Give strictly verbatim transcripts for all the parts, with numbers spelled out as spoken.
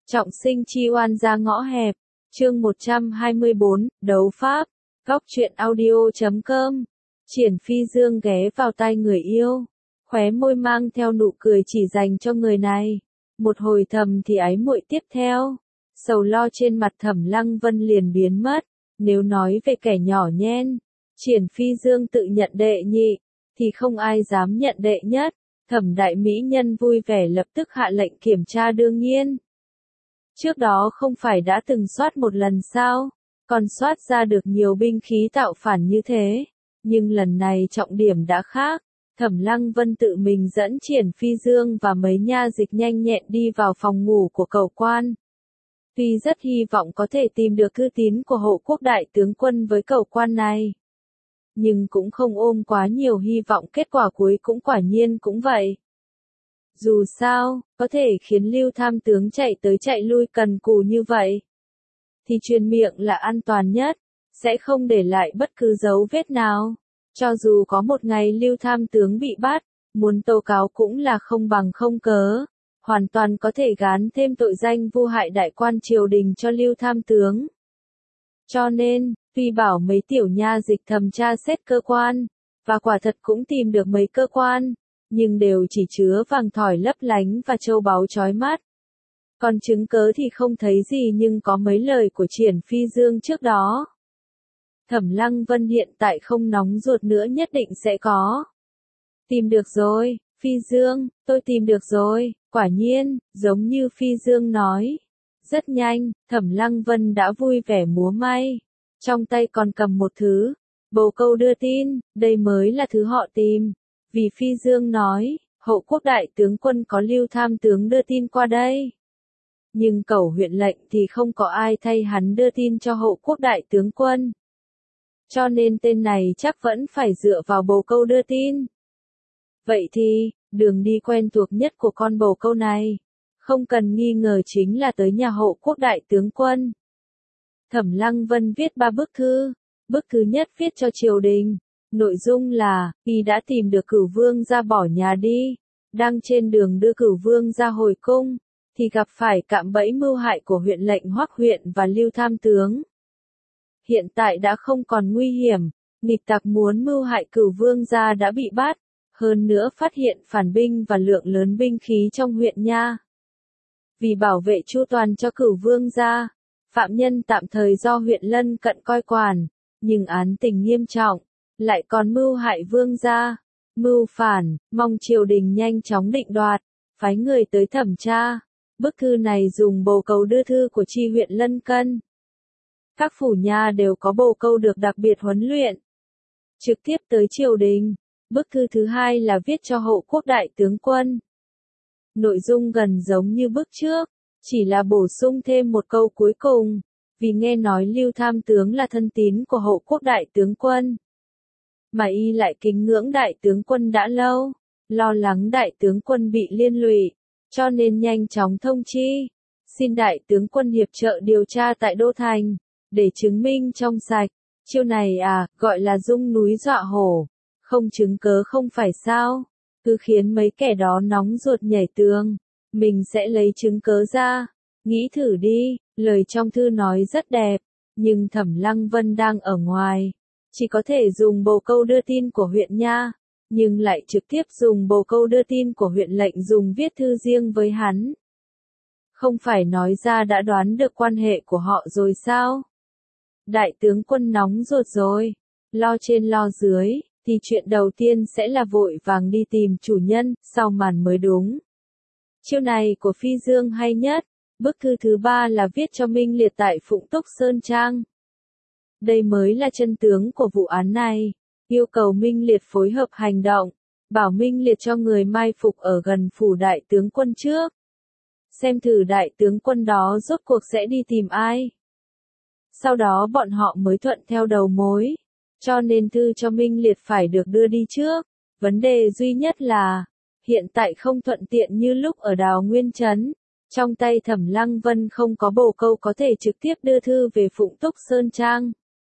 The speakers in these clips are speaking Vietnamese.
Trọng sinh chi oan ra ngõ hẹp, chương một trăm hai mươi bốn, đấu pháp, góc truyện audio chấm com. Triển Phi Dương ghé vào tai người yêu, khóe môi mang theo nụ cười chỉ dành cho người này. Một hồi thầm thì ái muội tiếp theo, sầu lo trên mặt Thẩm Lăng Vân liền biến mất. Nếu nói về kẻ nhỏ nhen, Triển Phi Dương tự nhận đệ nhị, thì không ai dám nhận đệ nhất. Thẩm đại mỹ nhân vui vẻ lập tức hạ lệnh kiểm tra đương nhiên. Trước đó không phải đã từng soát một lần sao, còn soát ra được nhiều binh khí tạo phản như thế. Nhưng lần này trọng điểm đã khác, Thẩm Lăng Vân tự mình dẫn Triển Phi Dương và mấy nha dịch nhanh nhẹn đi vào phòng ngủ của cẩu quan. Tuy rất hy vọng có thể tìm được thư tín của hộ quốc đại tướng quân với cẩu quan này, nhưng cũng không ôm quá nhiều hy vọng, kết quả cuối cũng quả nhiên cũng vậy. Dù sao, có thể khiến Lưu Tham tướng chạy tới chạy lui cần cù như vậy, thì truyền miệng là an toàn nhất, sẽ không để lại bất cứ dấu vết nào. Cho dù có một ngày Lưu Tham tướng bị bắt, muốn tố cáo cũng là không bằng không cớ, hoàn toàn có thể gán thêm tội danh vu hại đại quan triều đình cho Lưu Tham tướng. Cho nên, tuy bảo mấy tiểu nha dịch thẩm tra xét cơ quan, và quả thật cũng tìm được mấy cơ quan, nhưng đều chỉ chứa vàng thỏi lấp lánh và châu báu chói mắt. Còn chứng cớ thì không thấy gì, nhưng có mấy lời của Triển Phi Dương trước đó. Thẩm Lăng Vân hiện tại không nóng ruột nữa, nhất định sẽ có. Tìm được rồi, Phi Dương, tôi tìm được rồi, quả nhiên, giống như Phi Dương nói. Rất nhanh, Thẩm Lăng Vân đã vui vẻ múa may, trong tay còn cầm một thứ, bồ câu đưa tin, đây mới là thứ họ tìm. Vì Phi Dương nói, hộ quốc đại tướng quân có Lưu Tham tướng đưa tin qua đây. Nhưng cẩu huyện lệnh thì không có ai thay hắn đưa tin cho hộ quốc đại tướng quân. Cho nên tên này chắc vẫn phải dựa vào bồ câu đưa tin. Vậy thì, đường đi quen thuộc nhất của con bồ câu này, không cần nghi ngờ chính là tới nhà hộ quốc đại tướng quân. Thẩm Lăng Vân viết ba bức thư, bức thứ nhất viết cho triều đình. Nội dung là, y đã tìm được Cửu Vương gia bỏ nhà đi, đang trên đường đưa Cửu Vương gia hồi cung, thì gặp phải cạm bẫy mưu hại của huyện lệnh Hoắc huyện và Lưu Tham tướng. Hiện tại đã không còn nguy hiểm, nghịch tặc muốn mưu hại Cửu Vương gia đã bị bắt, hơn nữa phát hiện phản binh và lượng lớn binh khí trong huyện nha. Vì bảo vệ chu toàn cho Cửu Vương gia, phạm nhân tạm thời do huyện lân cận coi quản, nhưng án tình nghiêm trọng, lại còn mưu hại vương gia, mưu phản, mong triều đình nhanh chóng định đoạt, phái người tới thẩm tra. Bức thư này dùng bồ câu đưa thư của chi huyện lân cân. Các phủ nha đều có bồ câu được đặc biệt huấn luyện, trực tiếp tới triều đình. Bức thư thứ hai là viết cho hộ quốc đại tướng quân. Nội dung gần giống như bức trước, chỉ là bổ sung thêm một câu cuối cùng, vì nghe nói Lưu Tham tướng là thân tín của hộ quốc đại tướng quân. Mà y lại kính ngưỡng đại tướng quân đã lâu, lo lắng đại tướng quân bị liên lụy, cho nên nhanh chóng thông chi, xin đại tướng quân hiệp trợ điều tra tại Đô Thành, để chứng minh trong sạch. Chiêu này à, gọi là dung núi dọa hổ, không chứng cớ không phải sao, cứ khiến mấy kẻ đó nóng ruột nhảy tường, mình sẽ lấy chứng cớ ra. Nghĩ thử đi, lời trong thư nói rất đẹp, nhưng Thẩm Lăng Vân đang ở ngoài, chỉ có thể dùng bồ câu đưa tin của huyện nha, nhưng lại trực tiếp dùng bồ câu đưa tin của huyện lệnh dùng viết thư riêng với hắn. Không phải nói ra đã đoán được quan hệ của họ rồi sao? Đại tướng quân nóng ruột rồi, lo trên lo dưới, thì chuyện đầu tiên sẽ là vội vàng đi tìm chủ nhân, sau màn mới đúng. Chiêu này của Phi Dương hay nhất. Bức thư thứ ba là viết cho Minh Liệt tại Phụng Túc Sơn Trang. Đây mới là chân tướng của vụ án này, yêu cầu Minh Liệt phối hợp hành động, bảo Minh Liệt cho người mai phục ở gần phủ đại tướng quân trước. Xem thử đại tướng quân đó rốt cuộc sẽ đi tìm ai. Sau đó bọn họ mới thuận theo đầu mối, cho nên thư cho Minh Liệt phải được đưa đi trước. Vấn đề duy nhất là, hiện tại không thuận tiện như lúc ở Đào Nguyên Trấn. Trong tay Thẩm Lăng Vân không có bồ câu có thể trực tiếp đưa thư về Phụng Túc Sơn Trang.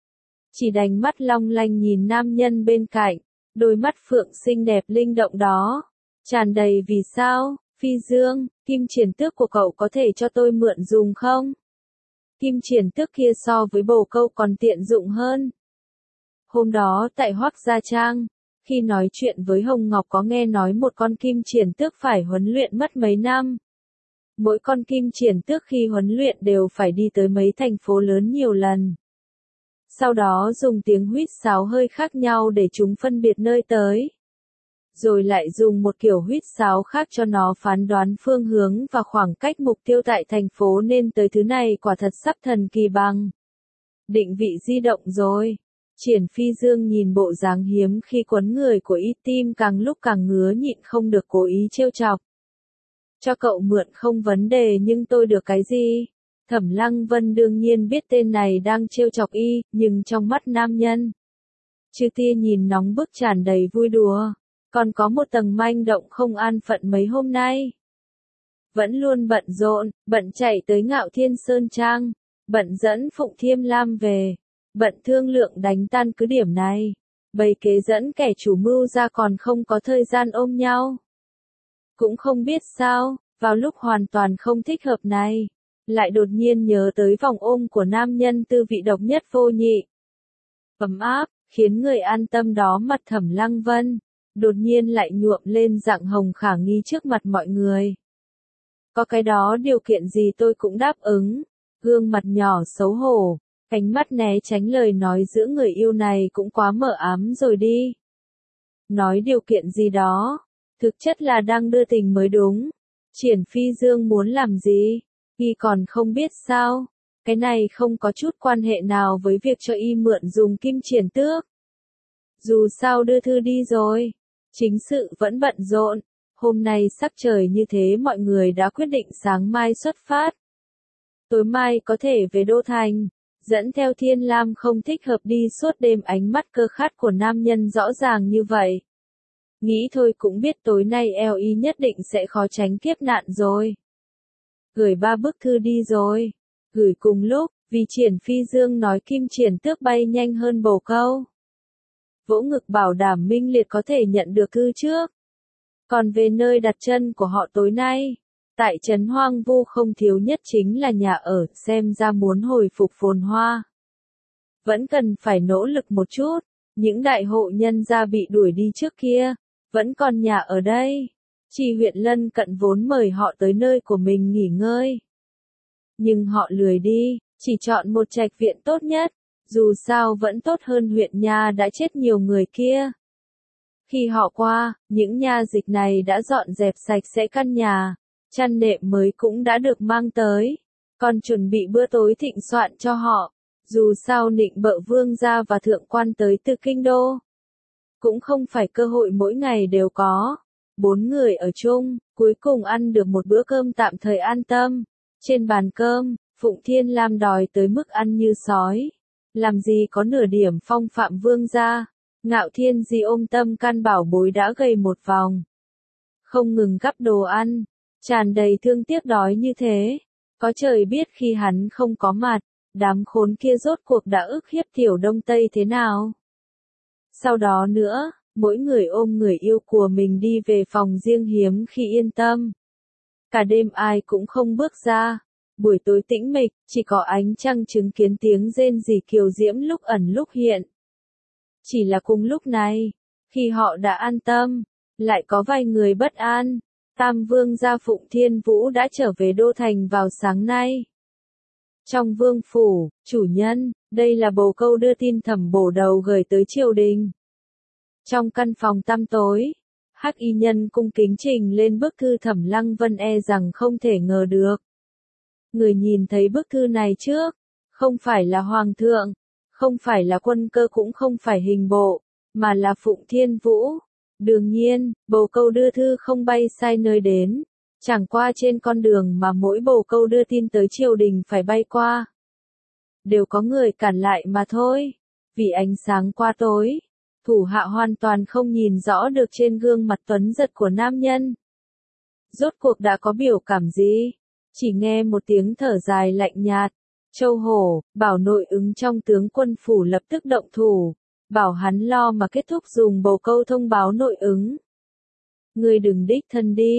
Chỉ đành mắt long lanh nhìn nam nhân bên cạnh, đôi mắt phượng xinh đẹp linh động đó, tràn đầy vì sao, Phi Dương, kim triển tước của cậu có thể cho tôi mượn dùng không? Kim triển tước kia so với bồ câu còn tiện dụng hơn. Hôm đó tại Hoắc Gia Trang, khi nói chuyện với Hồng Ngọc có nghe nói một con kim triển tước phải huấn luyện mất mấy năm. Mỗi con kim triển tước khi huấn luyện đều phải đi tới mấy thành phố lớn nhiều lần. Sau đó dùng tiếng huýt sáo hơi khác nhau để chúng phân biệt nơi tới. Rồi lại dùng một kiểu huýt sáo khác cho nó phán đoán phương hướng và khoảng cách mục tiêu tại thành phố nên tới thứ này quả thật sắp thần kỳ bằng. Định vị di động rồi. Triển Phi Dương nhìn bộ dáng hiếm khi quấn người của Y Tim càng lúc càng ngứa nhịn không được cố ý trêu chọc. Cho cậu mượn không vấn đề nhưng tôi được cái gì? Thẩm Lăng Vân đương nhiên biết tên này đang trêu chọc y, nhưng trong mắt nam nhân. Chư tia nhìn nóng bức tràn đầy vui đùa, còn có một tầng manh động không an phận mấy hôm nay. Vẫn luôn bận rộn, bận chạy tới Ngạo Thiên Sơn Trang, bận dẫn Phụng Thiêm Lam về, bận thương lượng đánh tan cứ điểm này, bày kế dẫn kẻ chủ mưu ra còn không có thời gian ôm nhau. Cũng không biết sao, vào lúc hoàn toàn không thích hợp này, lại đột nhiên nhớ tới vòng ôm của nam nhân tư vị độc nhất vô nhị. Ấm áp, khiến người an tâm đó mặt Thẩm Lăng Vân, đột nhiên lại nhuộm lên dạng hồng khả nghi trước mặt mọi người. Có cái đó điều kiện gì tôi cũng đáp ứng, gương mặt nhỏ xấu hổ, cánh mắt né tránh lời nói giữa người yêu này cũng quá mờ ám rồi đi. Nói điều kiện gì đó, thực chất là đang đưa tình mới đúng. Triển Phi Dương muốn làm gì? Y còn không biết sao? Cái này không có chút quan hệ nào với việc cho y mượn dùng kim triển tước. Dù sao đưa thư đi rồi, chính sự vẫn bận rộn. Hôm nay sắc trời như thế mọi người đã quyết định sáng mai xuất phát. Tối mai có thể về Đô Thành, dẫn theo Thiên Lam không thích hợp đi suốt đêm. Ánh mắt cơ khát của nam nhân rõ ràng như vậy. Nghĩ thôi cũng biết tối nay eo y nhất định sẽ khó tránh kiếp nạn rồi. Gửi ba bức thư đi rồi. Gửi cùng lúc, vì Triển Phi Dương nói kim triển tước bay nhanh hơn bồ câu. Vỗ ngực bảo đảm Minh Liệt có thể nhận được thư trước. Còn về nơi đặt chân của họ tối nay, tại trấn hoang vu không thiếu nhất chính là nhà ở, xem ra muốn hồi phục phồn hoa. Vẫn cần phải nỗ lực một chút, những đại hộ nhân gia bị đuổi đi trước kia, vẫn còn nhà ở đây. Chỉ huyện lân cận vốn mời họ tới nơi của mình nghỉ ngơi. Nhưng họ lười đi, chỉ chọn một trạch viện tốt nhất, dù sao vẫn tốt hơn huyện nha đã chết nhiều người kia. Khi họ qua, những nha dịch này đã dọn dẹp sạch sẽ căn nhà, chăn nệm mới cũng đã được mang tới, còn chuẩn bị bữa tối thịnh soạn cho họ. Dù sao nịnh bợ vương gia và thượng quan tới từ kinh đô, cũng không phải cơ hội mỗi ngày đều có. Bốn người ở chung, cuối cùng ăn được một bữa cơm tạm thời an tâm. Trên bàn cơm, Phụng Thiên Lam đòi tới mức ăn như sói. Làm gì có nửa điểm phong phạm vương gia. Ngạo Thiên Di ôm tâm can bảo bối đã gầy một vòng. Không ngừng gắp đồ ăn, tràn đầy thương tiếc đói như thế. Có trời biết khi hắn không có mặt, đám khốn kia rốt cuộc đã ức hiếp Tiểu Đông Tây thế nào. Sau đó nữa, mỗi người ôm người yêu của mình đi về phòng riêng hiếm khi yên tâm. Cả đêm ai cũng không bước ra. Buổi tối tĩnh mịch, chỉ có ánh trăng chứng kiến tiếng rên rỉ kiều diễm lúc ẩn lúc hiện. Chỉ là cùng lúc này, khi họ đã an tâm, lại có vài người bất an. Tam vương gia Phụng Thiên Vũ đã trở về Đô Thành vào sáng nay. Trong vương phủ, chủ nhân, đây là bồ câu đưa tin Thẩm Bổ Đầu gửi tới triều đình. Trong căn phòng tăm tối, Hắc y nhân cung kính trình lên bức thư. Thẩm Lăng Vân e rằng không thể ngờ được. Người nhìn thấy bức thư này trước, không phải là hoàng thượng, không phải là quân cơ cũng không phải hình bộ, mà là Phụng Thiên Vũ. Đương nhiên, bồ câu đưa thư không bay sai nơi đến, chẳng qua trên con đường mà mỗi bồ câu đưa tin tới triều đình phải bay qua. Đều có người cản lại mà thôi, vì ánh sáng quá tối, thủ hạ hoàn toàn không nhìn rõ được trên gương mặt tuấn giật của nam nhân. Rốt cuộc đã có biểu cảm gì? Chỉ nghe một tiếng thở dài lạnh nhạt. Châu Hổ, bảo nội ứng trong tướng quân phủ lập tức động thủ, bảo hắn lo mà kết thúc dùng bồ câu thông báo nội ứng. Ngươi đừng đích thân đi,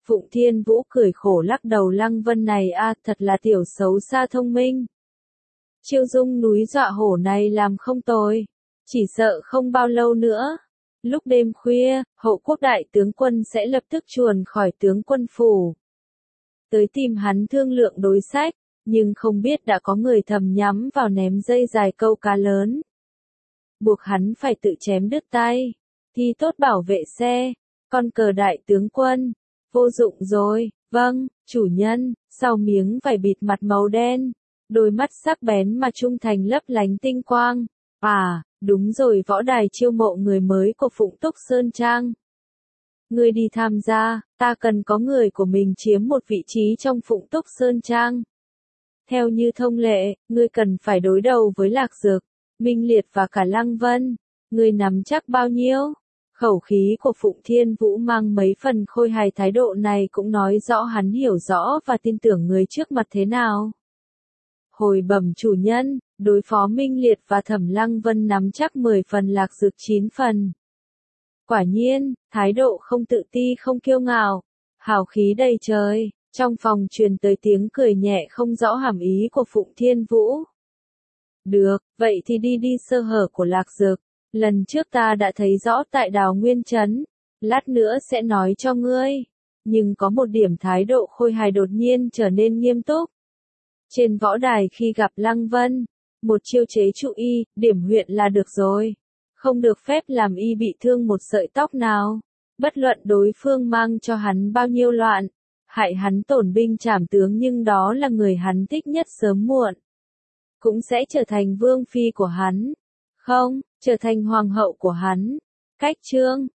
Phụng Thiên Vũ cười khổ lắc đầu, Lăng Vân này a thật là tiểu xấu xa thông minh. Chiêu dung núi dọa hổ này làm không tồi. Chỉ sợ không bao lâu nữa. Lúc đêm khuya, Hộ Quốc đại tướng quân sẽ lập tức chuồn khỏi tướng quân phủ. Tới tìm hắn thương lượng đối sách, nhưng không biết đã có người thầm nhắm vào ném dây dài câu cá lớn. Buộc hắn phải tự chém đứt tay. Thì tốt bảo vệ xe. Con cờ đại tướng quân. Vô dụng rồi, vâng, chủ nhân, sau miếng vải bịt mặt màu đen. Đôi mắt sắc bén mà trung thành lấp lánh tinh quang. À, đúng rồi, võ đài chiêu mộ người mới của Phụng Túc Sơn Trang. Ngươi đi tham gia, ta cần có người của mình chiếm một vị trí trong Phụng Túc Sơn Trang. Theo như thông lệ, ngươi cần phải đối đầu với Lạc Dược, Minh Liệt và cả Lăng Vân. Ngươi nắm chắc bao nhiêu? Khẩu khí của Phụng Thiên Vũ mang mấy phần khôi hài, thái độ này cũng nói rõ hắn hiểu rõ và tin tưởng người trước mặt thế nào. Hồi bẩm chủ nhân, đối phó Minh Liệt và Thẩm Lăng Vân nắm chắc mười phần, Lạc Dược chín phần. Quả nhiên, thái độ không tự ti không kiêu ngạo, hào khí đầy trời. Trong phòng truyền tới tiếng cười nhẹ không rõ hàm ý của Phụng Thiên Vũ. Được, vậy thì đi đi sơ hở của Lạc Dược. Lần trước ta đã thấy rõ tại Đào Nguyên Trấn. Lát nữa sẽ nói cho ngươi. Nhưng có một điểm, thái độ khôi hài đột nhiên trở nên nghiêm túc. Trên võ đài khi gặp Lăng Vân, một chiêu chế trụ y, điểm huyệt là được rồi. Không được phép làm y bị thương một sợi tóc nào. Bất luận đối phương mang cho hắn bao nhiêu loạn, hại hắn tổn binh trảm tướng, nhưng đó là người hắn thích nhất, sớm muộn cũng sẽ trở thành vương phi của hắn. Không, trở thành hoàng hậu của hắn. Cách chương